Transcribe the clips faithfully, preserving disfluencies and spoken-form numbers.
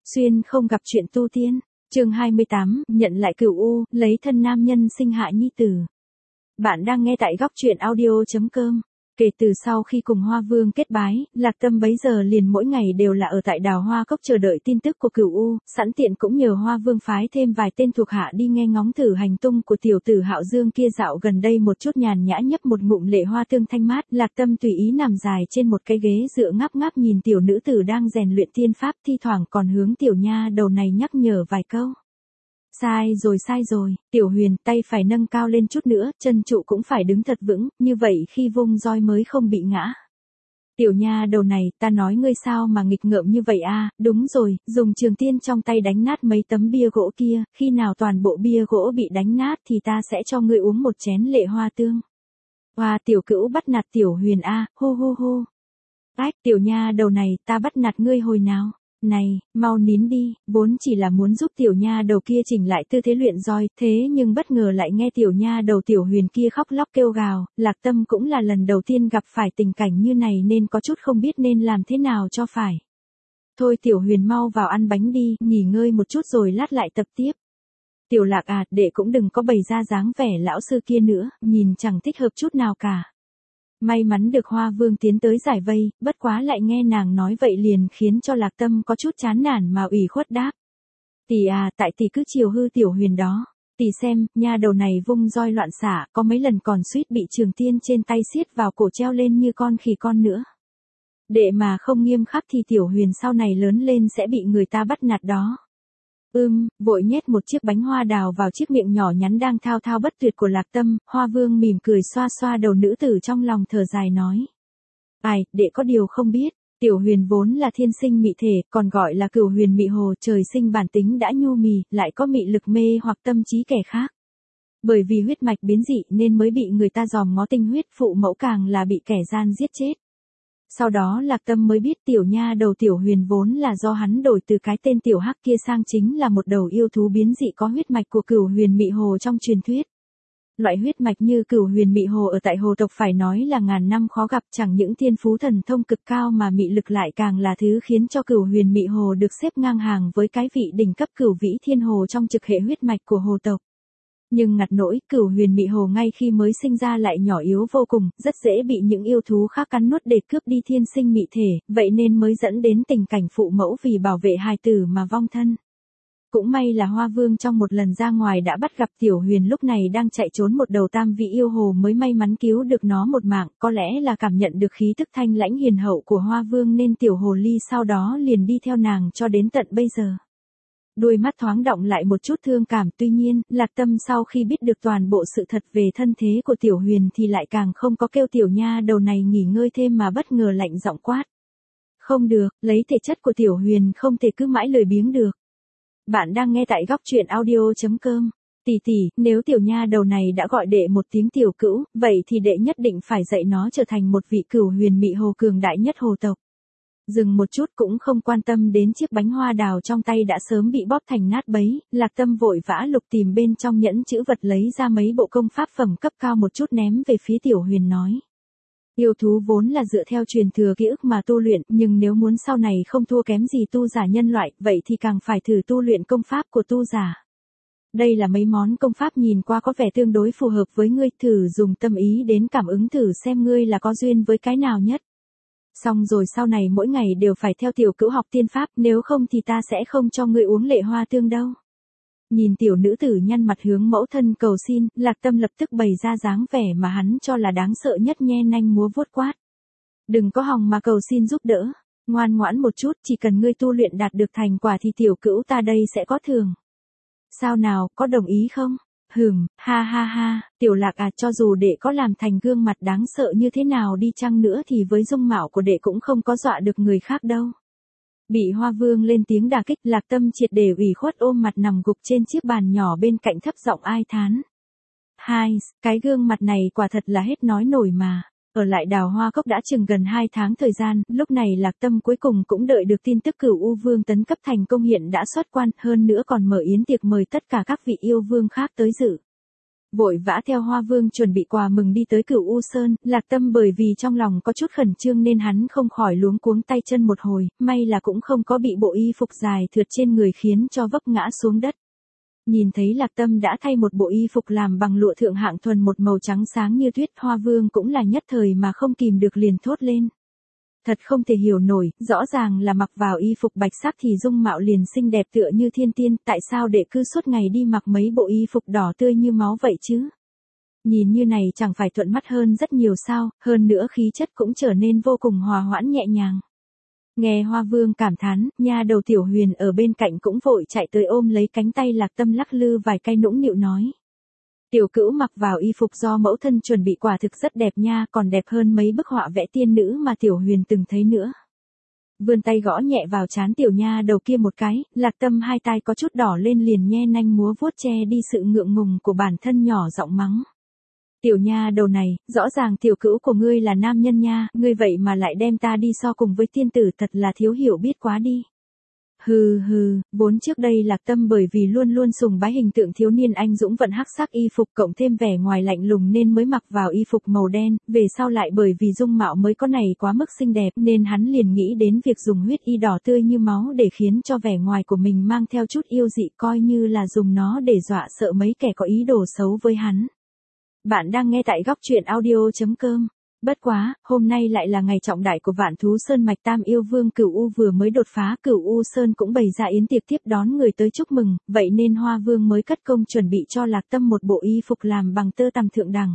Xuyên không gặp chuyện tu tiên. Chương hai mươi tám, nhận lại cửu u, lấy thân nam nhân sinh hạ nhi tử. Bạn đang nghe tại góc truyện audio chấm com. Kể từ sau khi cùng Hoa Vương kết bái, Lạc Tâm bấy giờ liền mỗi ngày đều là ở tại Đào Hoa Cốc chờ đợi tin tức của cửu u, sẵn tiện cũng nhờ Hoa Vương phái thêm vài tên thuộc hạ đi nghe ngóng thử hành tung của tiểu tử Hạo Dương kia. Dạo gần đây một chút nhàn nhã nhấp một ngụm lệ hoa tương thanh mát, Lạc Tâm tùy ý nằm dài trên một cái ghế dựa ngáp ngáp nhìn tiểu nữ tử đang rèn luyện tiên pháp, thi thoảng còn hướng tiểu nha đầu này nhắc nhở vài câu. Sai rồi sai rồi, Tiểu Huyền, tay phải nâng cao lên chút nữa, chân trụ cũng phải đứng thật vững, như vậy khi vung roi mới không bị ngã. Tiểu nha đầu này, ta nói ngươi sao mà nghịch ngợm như vậy a? Đúng rồi, dùng trường tiên trong tay đánh nát mấy tấm bia gỗ kia, khi nào toàn bộ bia gỗ bị đánh nát thì ta sẽ cho ngươi uống một chén lệ hoa tương. Hoa, tiểu cữu bắt nạt Tiểu Huyền a, hô hô hô. Ách, tiểu nha đầu này, ta bắt nạt ngươi hồi nào? Này, mau nín đi, vốn chỉ là muốn giúp tiểu nha đầu kia chỉnh lại tư thế luyện roi, thế nhưng bất ngờ lại nghe tiểu nha đầu Tiểu Huyền kia khóc lóc kêu gào, Lạc Tâm cũng là lần đầu tiên gặp phải tình cảnh như này nên có chút không biết nên làm thế nào cho phải. Thôi Tiểu Huyền mau vào ăn bánh đi, nghỉ ngơi một chút rồi lát lại tập tiếp. Tiểu Lạc à, đệ cũng đừng có bày ra dáng vẻ lão sư kia nữa, nhìn chẳng thích hợp chút nào cả. May mắn được Hoa Vương tiến tới giải vây, bất quá lại nghe nàng nói vậy liền khiến cho Lạc Tâm có chút chán nản mà ủy khuất đáp. Tỷ à, tại tỷ cứ chiều hư Tiểu Huyền đó. Tỷ xem, nha đầu này vung roi loạn xả, có mấy lần còn suýt bị trường tiên trên tay siết vào cổ treo lên như con khỉ con nữa. Đệ mà không nghiêm khắc thì Tiểu Huyền sau này lớn lên sẽ bị người ta bắt nạt đó. Ưm, vội nhét một chiếc bánh hoa đào vào chiếc miệng nhỏ nhắn đang thao thao bất tuyệt của Lạc Tâm, Hoa Vương mỉm cười xoa xoa đầu nữ tử trong lòng thở dài nói. Ai, đệ có điều không biết, Tiểu Huyền vốn là thiên sinh mị thể, còn gọi là cửu huyền mị hồ, trời sinh bản tính đã nhu mì, lại có mị lực mê hoặc tâm trí kẻ khác. Bởi vì huyết mạch biến dị nên mới bị người ta dòm ngó tinh huyết, phụ mẫu càng là bị kẻ gian giết chết. Sau đó Lạc Tâm mới biết tiểu nha đầu Tiểu Huyền vốn là do hắn đổi từ cái tên tiểu hắc kia sang chính là một đầu yêu thú biến dị có huyết mạch của cửu huyền mị hồ trong truyền thuyết. Loại huyết mạch như cửu huyền mị hồ ở tại hồ tộc phải nói là ngàn năm khó gặp, chẳng những thiên phú thần thông cực cao mà mị lực lại càng là thứ khiến cho cửu huyền mị hồ được xếp ngang hàng với cái vị đỉnh cấp cửu vĩ thiên hồ trong trực hệ huyết mạch của hồ tộc. Nhưng ngặt nỗi, cửu huyền mị hồ ngay khi mới sinh ra lại nhỏ yếu vô cùng, rất dễ bị những yêu thú khác cắn nuốt để cướp đi thiên sinh mị thể, vậy nên mới dẫn đến tình cảnh phụ mẫu vì bảo vệ hài tử mà vong thân. Cũng may là Hoa Vương trong một lần ra ngoài đã bắt gặp Tiểu Huyền lúc này đang chạy trốn một đầu tam vị yêu hồ mới may mắn cứu được nó một mạng, có lẽ là cảm nhận được khí tức thanh lãnh hiền hậu của Hoa Vương nên tiểu hồ ly sau đó liền đi theo nàng cho đến tận bây giờ. Đôi mắt thoáng động lại một chút thương cảm, tuy nhiên, Lạc Tâm sau khi biết được toàn bộ sự thật về thân thế của Tiểu Huyền thì lại càng không có kêu tiểu nha đầu này nghỉ ngơi thêm mà bất ngờ lạnh giọng quát. Không được, lấy thể chất của Tiểu Huyền không thể cứ mãi lười biếng được. Bạn đang nghe tại góc truyện audio chấm com. Tỷ tỷ, nếu tiểu nha đầu này đã gọi đệ một tiếng tiểu cữu, vậy thì đệ nhất định phải dạy nó trở thành một vị cửu huyền mị hồ cường đại nhất hồ tộc. Dừng một chút cũng không quan tâm đến chiếc bánh hoa đào trong tay đã sớm bị bóp thành nát bấy, Lạc Tâm vội vã lục tìm bên trong nhẫn chữ vật lấy ra mấy bộ công pháp phẩm cấp cao một chút ném về phía Tiểu Huyền nói. Yêu thú vốn là dựa theo truyền thừa ký ức mà tu luyện, nhưng nếu muốn sau này không thua kém gì tu giả nhân loại, vậy thì càng phải thử tu luyện công pháp của tu giả. Đây là mấy món công pháp nhìn qua có vẻ tương đối phù hợp với ngươi, thử dùng tâm ý đến cảm ứng thử xem ngươi là có duyên với cái nào nhất. Xong rồi sau này mỗi ngày đều phải theo tiểu cữu học tiên pháp, nếu không thì ta sẽ không cho ngươi uống lệ hoa tương đâu. Nhìn tiểu nữ tử nhăn mặt hướng mẫu thân cầu xin, Lạc Tâm lập tức bày ra dáng vẻ mà hắn cho là đáng sợ nhất, nhe nanh múa vuốt quát. Đừng có hòng mà cầu xin giúp đỡ, ngoan ngoãn một chút, chỉ cần ngươi tu luyện đạt được thành quả thì tiểu cữu ta đây sẽ có thưởng. Sao nào, có đồng ý không? Hừm, ha ha ha, Tiểu Lạc à, cho dù đệ có làm thành gương mặt đáng sợ như thế nào đi chăng nữa thì với dung mạo của đệ cũng không có dọa được người khác đâu. Bị Hoa Vương lên tiếng đả kích, Lạc Tâm triệt để ủy khuất ôm mặt nằm gục trên chiếc bàn nhỏ bên cạnh thấp giọng ai thán. Hai, cái gương mặt này quả thật là hết nói nổi mà. Ở lại Đào Hoa Cốc đã chừng gần hai tháng thời gian, lúc này Lạc Tâm cuối cùng cũng đợi được tin tức cửu U Vương tấn cấp thành công hiện đã xuất quan, hơn nữa còn mở yến tiệc mời tất cả các vị yêu vương khác tới dự. Vội vã theo Hoa Vương chuẩn bị quà mừng đi tới Cửu U Sơn, Lạc Tâm bởi vì trong lòng có chút khẩn trương nên hắn không khỏi luống cuống tay chân một hồi, may là cũng không có bị bộ y phục dài thượt trên người khiến cho vấp ngã xuống đất. Nhìn thấy Lạc Tâm đã thay một bộ y phục làm bằng lụa thượng hạng thuần một màu trắng sáng như tuyết, Hoa Vương cũng là nhất thời mà không kìm được liền thốt lên. Thật không thể hiểu nổi, rõ ràng là mặc vào y phục bạch sắc thì dung mạo liền xinh đẹp tựa như thiên tiên, tại sao đệ cứ suốt ngày đi mặc mấy bộ y phục đỏ tươi như máu vậy chứ? Nhìn như này chẳng phải thuận mắt hơn rất nhiều sao, hơn nữa khí chất cũng trở nên vô cùng hòa hoãn nhẹ nhàng. Nghe Hoa Vương cảm thán, nha đầu Tiểu Huyền ở bên cạnh cũng vội chạy tới ôm lấy cánh tay Lạc Tâm lắc lư vài cái nũng nịu nói. Tiểu cữu mặc vào y phục do mẫu thân chuẩn bị quả thực rất đẹp nha, còn đẹp hơn mấy bức họa vẽ tiên nữ mà Tiểu Huyền từng thấy nữa. Vươn tay gõ nhẹ vào trán tiểu nha đầu kia một cái, Lạc Tâm hai tay có chút đỏ lên liền nhe nanh múa vuốt che đi sự ngượng ngùng của bản thân, nhỏ giọng mắng. Tiểu nha đầu này, rõ ràng tiểu cữu của ngươi là nam nhân nha, ngươi vậy mà lại đem ta đi so cùng với tiên tử, thật là thiếu hiểu biết quá đi. Hừ hừ, vốn trước đây Lạc Tâm bởi vì luôn luôn sùng bái hình tượng thiếu niên anh dũng vận hắc sắc y phục cộng thêm vẻ ngoài lạnh lùng nên mới mặc vào y phục màu đen, về sau lại bởi vì dung mạo mới có này quá mức xinh đẹp nên hắn liền nghĩ đến việc dùng huyết y đỏ tươi như máu để khiến cho vẻ ngoài của mình mang theo chút yêu dị, coi như là dùng nó để dọa sợ mấy kẻ có ý đồ xấu với hắn. Bạn đang nghe tại góc truyện audio chấm com. Bất quá, hôm nay lại là ngày trọng đại của Vạn Thú Sơn mạch Tam Yêu Vương Cửu U vừa mới đột phá, Cửu U Sơn cũng bày ra yến tiệc tiếp đón người tới chúc mừng, vậy nên Hoa Vương mới cất công chuẩn bị cho Lạc Tâm một bộ y phục làm bằng tơ tằm thượng đẳng.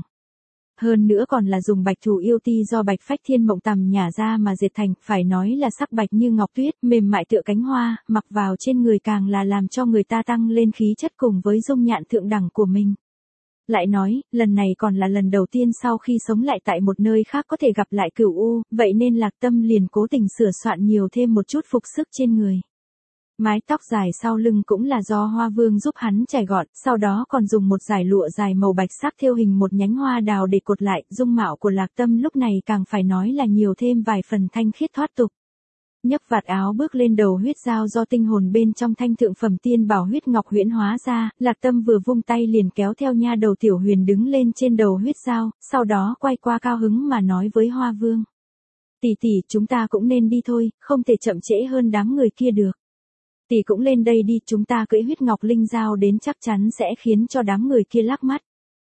Hơn nữa còn là dùng bạch thủ yêu ti do Bạch Phách Thiên Mộng tằm nhả ra mà dệt thành, phải nói là sắc bạch như ngọc tuyết, mềm mại tựa cánh hoa, mặc vào trên người càng là làm cho người ta tăng lên khí chất cùng với dung nhạn thượng đẳng của mình. Lại nói, lần này còn là lần đầu tiên sau khi sống lại tại một nơi khác có thể gặp lại Cửu U, vậy nên Lạc Tâm liền cố tình sửa soạn nhiều thêm một chút phục sức trên người. Mái tóc dài sau lưng cũng là do Hoa Vương giúp hắn chải gọn, sau đó còn dùng một dải lụa dài màu bạch sắc thêu hình một nhánh hoa đào để cột lại, dung mạo của Lạc Tâm lúc này càng phải nói là nhiều thêm vài phần thanh khiết thoát tục. Nhấc vạt áo bước lên đầu huyết dao do tinh hồn bên trong thanh thượng phẩm tiên bảo huyết ngọc huyễn hóa ra, Lạc Tâm vừa vung tay liền kéo theo nha đầu Tiểu Huyền đứng lên trên đầu huyết dao, sau đó quay qua cao hứng mà nói với Hoa Vương. Tỷ tỷ, chúng ta cũng nên đi thôi, không thể chậm trễ hơn đám người kia được. Tỷ cũng lên đây đi, chúng ta cưỡi huyết ngọc linh dao đến chắc chắn sẽ khiến cho đám người kia lắc mắt.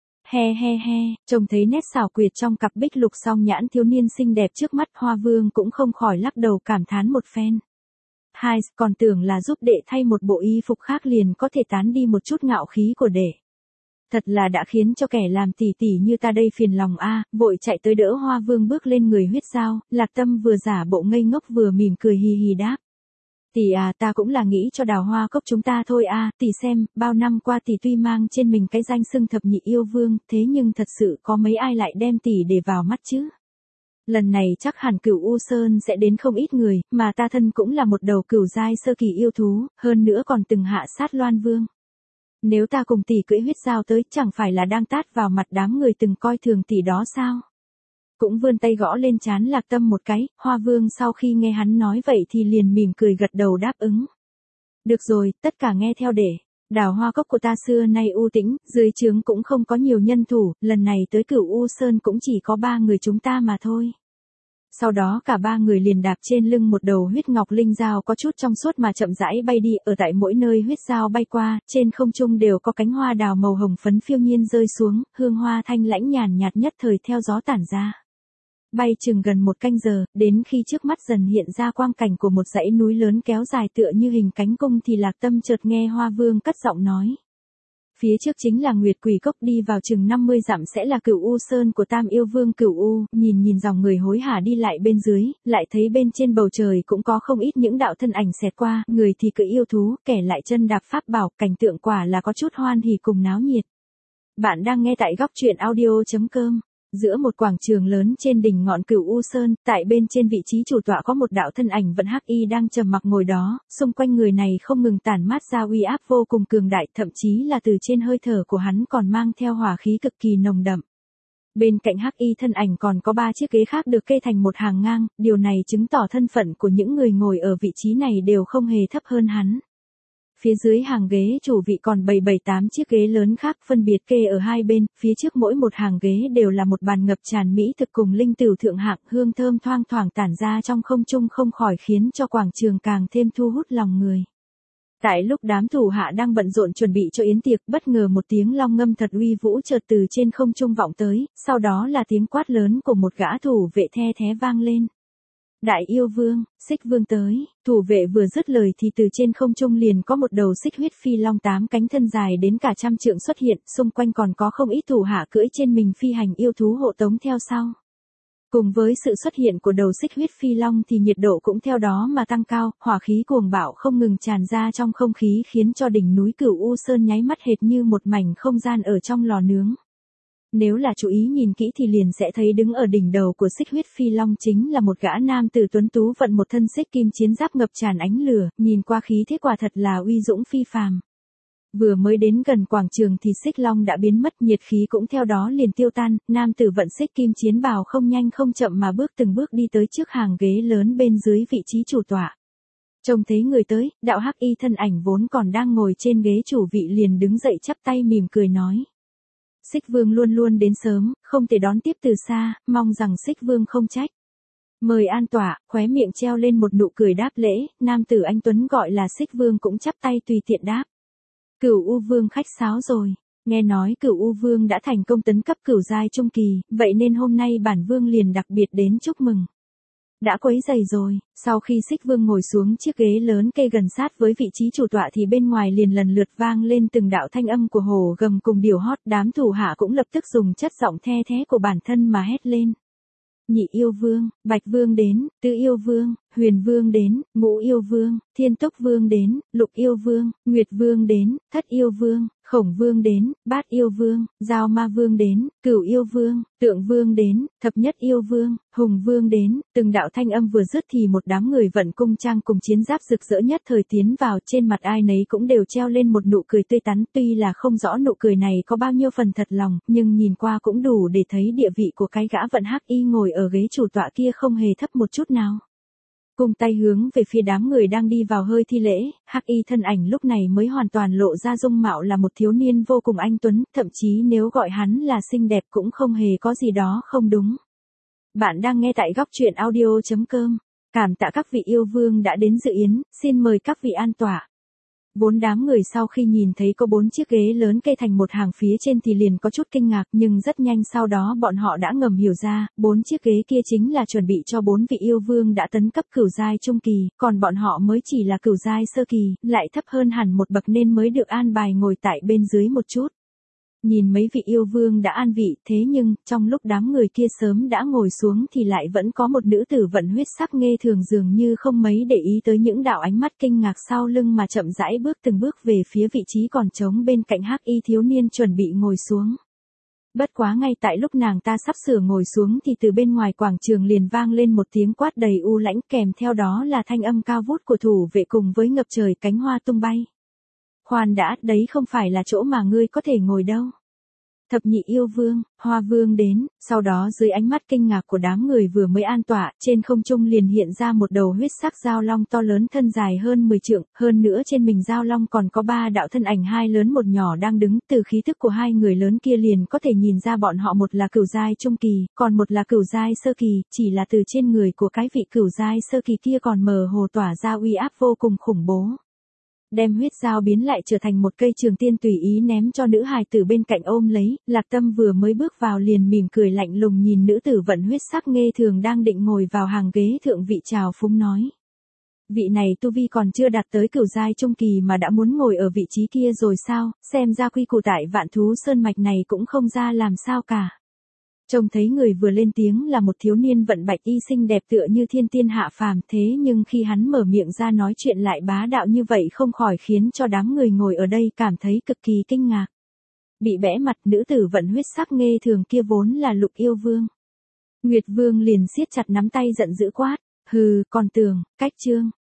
He he he, trông thấy nét xảo quyệt trong cặp bích lục song nhãn thiếu niên xinh đẹp trước mắt, Hoa Vương cũng không khỏi lắc đầu cảm thán một phen. Hai, còn tưởng là giúp đệ thay một bộ y phục khác liền có thể tán đi một chút ngạo khí của đệ. Thật là đã khiến cho kẻ làm tỷ tỷ như ta đây phiền lòng a, vội chạy tới đỡ Hoa Vương bước lên người huyết dao, Lạc Tâm vừa giả bộ ngây ngốc vừa mỉm cười hì hì đáp. Tỷ à, ta cũng là nghĩ cho Đào Hoa Cốc chúng ta thôi a, tỷ xem, bao năm qua tỷ tuy mang trên mình cái danh xưng thập nhị yêu vương, thế nhưng thật sự có mấy ai lại đem tỷ để vào mắt chứ. Lần này chắc hẳn Cửu U Sơn sẽ đến không ít người, mà ta thân cũng là một đầu cửu giai sơ kỳ yêu thú, hơn nữa còn từng hạ sát Loan Vương. Nếu ta cùng tỷ cưỡi huyết dao tới, chẳng phải là đang tát vào mặt đám người từng coi thường tỷ đó sao? Cũng vươn tay gõ lên trán Lạc Tâm một cái, Hoa Vương sau khi nghe hắn nói vậy thì liền mỉm cười gật đầu đáp ứng. Được rồi, tất cả nghe theo để. Đào Hoa Cốc của ta xưa nay u tĩnh, dưới trướng cũng không có nhiều nhân thủ, lần này tới Cửu U Sơn cũng chỉ có ba người chúng ta mà thôi. Sau đó cả ba người liền đạp trên lưng một đầu huyết ngọc linh dao có chút trong suốt mà chậm rãi bay đi, ở tại mỗi nơi huyết dao bay qua, trên không trung đều có cánh hoa đào màu hồng phấn phiêu nhiên rơi xuống, hương hoa thanh lãnh nhàn nhạt nhất thời theo gió tản ra. Bay chừng gần một canh giờ, đến khi trước mắt dần hiện ra quang cảnh của một dãy núi lớn kéo dài tựa như hình cánh cung thì Lạc Tâm chợt nghe Hoa Vương cất giọng nói. Phía trước chính là Nguyệt Quỷ Cốc, đi vào chừng năm mươi dặm sẽ là Cửu U Sơn của Tam Yêu Vương Cửu U, nhìn nhìn dòng người hối hả đi lại bên dưới, lại thấy bên trên bầu trời cũng có không ít những đạo thân ảnh xẹt qua, người thì cưỡi yêu thú, kẻ lại chân đạp pháp bảo, cảnh tượng quả là có chút hoan hỉ cùng náo nhiệt. Bạn đang nghe tại góc truyện audio chấm com. Giữa một quảng trường lớn trên đỉnh ngọn Cửu U Sơn, tại bên trên vị trí chủ tọa có một đạo thân ảnh vận hắc y đang trầm mặc ngồi đó, xung quanh người này không ngừng tản mát ra uy áp vô cùng cường đại, thậm chí là từ trên hơi thở của hắn còn mang theo hỏa khí cực kỳ nồng đậm. Bên cạnh hắc y thân ảnh còn có ba chiếc ghế khác được kê thành một hàng ngang, điều này chứng tỏ thân phận của những người ngồi ở vị trí này đều không hề thấp hơn hắn. Phía dưới hàng ghế chủ vị còn bày bảy tám chiếc ghế lớn khác phân biệt kê ở hai bên, phía trước mỗi một hàng ghế đều là một bàn ngập tràn mỹ thực cùng linh tửu thượng hạng, hương thơm thoang thoảng tản ra trong không trung không khỏi khiến cho quảng trường càng thêm thu hút lòng người. Tại lúc đám thủ hạ đang bận rộn chuẩn bị cho yến tiệc, bất ngờ một tiếng long ngâm thật uy vũ chợt từ trên không trung vọng tới, sau đó là tiếng quát lớn của một gã thủ vệ the thé vang lên. Đại yêu vương, xích vương tới, thủ vệ vừa dứt lời thì từ trên không trung liền có một đầu xích huyết phi long tám cánh thân dài đến cả trăm trượng xuất hiện, xung quanh còn có không ít thủ hạ cưỡi trên mình phi hành yêu thú hộ tống theo sau. Cùng với sự xuất hiện của đầu xích huyết phi long thì nhiệt độ cũng theo đó mà tăng cao, hỏa khí cuồng bạo không ngừng tràn ra trong không khí khiến cho đỉnh núi Cửu U Sơn nháy mắt hệt như một mảnh không gian ở trong lò nướng. Nếu là chú ý nhìn kỹ thì liền sẽ thấy đứng ở đỉnh đầu của xích huyết phi long chính là một gã nam tử tuấn tú vận một thân xích kim chiến giáp ngập tràn ánh lửa, nhìn qua khí thế quả thật là uy dũng phi phàm. Vừa mới đến gần quảng trường thì xích long đã biến mất, nhiệt khí cũng theo đó liền tiêu tan, nam tử vận xích kim chiến bào không nhanh không chậm mà bước từng bước đi tới trước hàng ghế lớn bên dưới vị trí chủ tọa. Trông thấy người tới, đạo hắc y thân ảnh vốn còn đang ngồi trên ghế chủ vị liền đứng dậy chắp tay mỉm cười nói. Xích vương luôn luôn đến sớm, không thể đón tiếp từ xa, mong rằng xích vương không trách. Mời an tọa, khóe miệng treo lên một nụ cười đáp lễ, nam tử anh tuấn gọi là xích vương cũng chắp tay tùy tiện đáp. Cửu U vương khách sáo rồi, nghe nói Cửu U vương đã thành công tấn cấp cửu giai trung kỳ, vậy nên hôm nay bản vương liền đặc biệt đến chúc mừng. Đã quấy rầy rồi, sau khi xích vương ngồi xuống chiếc ghế lớn kê gần sát với vị trí chủ tọa thì bên ngoài liền lần lượt vang lên từng đạo thanh âm của hổ gầm cùng điều hót, đám thủ hạ cũng lập tức dùng chất giọng the thé của bản thân mà hét lên. Nhị yêu vương, bạch vương đến, tứ yêu vương, huyền vương đến, ngũ yêu vương, thiên túc vương đến, lục yêu vương, nguyệt vương đến, thất yêu vương, khổng vương đến, bát yêu vương, giao ma vương đến, cửu yêu vương, tượng vương đến, thập nhất yêu vương, hùng vương đến, từng đạo thanh âm vừa dứt thì một đám người vận cung trang cùng chiến giáp rực rỡ nhất thời tiến vào, trên mặt ai nấy cũng đều treo lên một nụ cười tươi tắn, tuy là không rõ nụ cười này có bao nhiêu phần thật lòng, nhưng nhìn qua cũng đủ để thấy địa vị của cái gã vận hắc y ngồi ở ghế chủ tọa kia không hề thấp một chút nào. Cùng tay hướng về phía đám người đang đi vào hơi thi lễ, hắc y thân ảnh lúc này mới hoàn toàn lộ ra dung mạo là một thiếu niên vô cùng anh tuấn, thậm chí nếu gọi hắn là xinh đẹp cũng không hề có gì đó không đúng. Bạn đang nghe tại góc truyện audio chấm com, cảm tạ các vị yêu vương đã đến dự yến, xin mời các vị an tọa. Bốn đám người sau khi nhìn thấy có bốn chiếc ghế lớn kê thành một hàng phía trên thì liền có chút kinh ngạc, nhưng rất nhanh sau đó bọn họ đã ngầm hiểu ra, bốn chiếc ghế kia chính là chuẩn bị cho bốn vị yêu vương đã tấn cấp cửu giai trung kỳ, còn bọn họ mới chỉ là cửu giai sơ kỳ, lại thấp hơn hẳn một bậc nên mới được an bài ngồi tại bên dưới một chút. Nhìn mấy vị yêu vương đã an vị, thế nhưng, trong lúc đám người kia sớm đã ngồi xuống thì lại vẫn có một nữ tử vận huyết sắc nghê thường dường như không mấy để ý tới những đạo ánh mắt kinh ngạc sau lưng mà chậm rãi bước từng bước về phía vị trí còn trống bên cạnh hắc y thiếu niên chuẩn bị ngồi xuống. Bất quá ngay tại lúc nàng ta sắp sửa ngồi xuống thì từ bên ngoài quảng trường liền vang lên một tiếng quát đầy u lãnh, kèm theo đó là thanh âm cao vút của thủ vệ cùng với ngập trời cánh hoa tung bay. Khoan đã, đấy không phải là chỗ mà ngươi có thể ngồi đâu. Thập nhị yêu vương, hoa vương đến, sau đó dưới ánh mắt kinh ngạc của đám người vừa mới an tọa, trên không trung liền hiện ra một đầu huyết sắc dao long to lớn thân dài hơn mười trượng, hơn nữa trên mình dao long còn có ba đạo thân ảnh hai lớn một nhỏ đang đứng, từ khí thức của hai người lớn kia liền có thể nhìn ra bọn họ một là cửu giai trung kỳ, còn một là cửu giai sơ kỳ, chỉ là từ trên người của cái vị cửu giai sơ kỳ kia còn mờ hồ tỏa ra uy áp vô cùng khủng bố. Đem huyết dao biến lại trở thành một cây trường tiên tùy ý ném cho nữ hài tử bên cạnh ôm lấy, Lạc Tâm vừa mới bước vào liền mỉm cười lạnh lùng nhìn nữ tử vận huyết sắc nghê thường đang định ngồi vào hàng ghế thượng vị chào phúng nói. Vị này tu vi còn chưa đạt tới cửu giai trung kỳ mà đã muốn ngồi ở vị trí kia rồi sao, xem ra quy củ tại Vạn Thú Sơn Mạch này cũng không ra làm sao cả. Trông thấy người vừa lên tiếng là một thiếu niên vận bạch y xinh đẹp tựa như thiên tiên hạ phàm, thế nhưng khi hắn mở miệng ra nói chuyện lại bá đạo như vậy không khỏi khiến cho đám người ngồi ở đây cảm thấy cực kỳ kinh ngạc. Bị bẽ mặt, nữ tử vận huyết sắc nghê thường kia vốn là Lục yêu vương. Nguyệt vương liền siết chặt nắm tay giận dữ quát, hừ, còn tưởng, cách trương,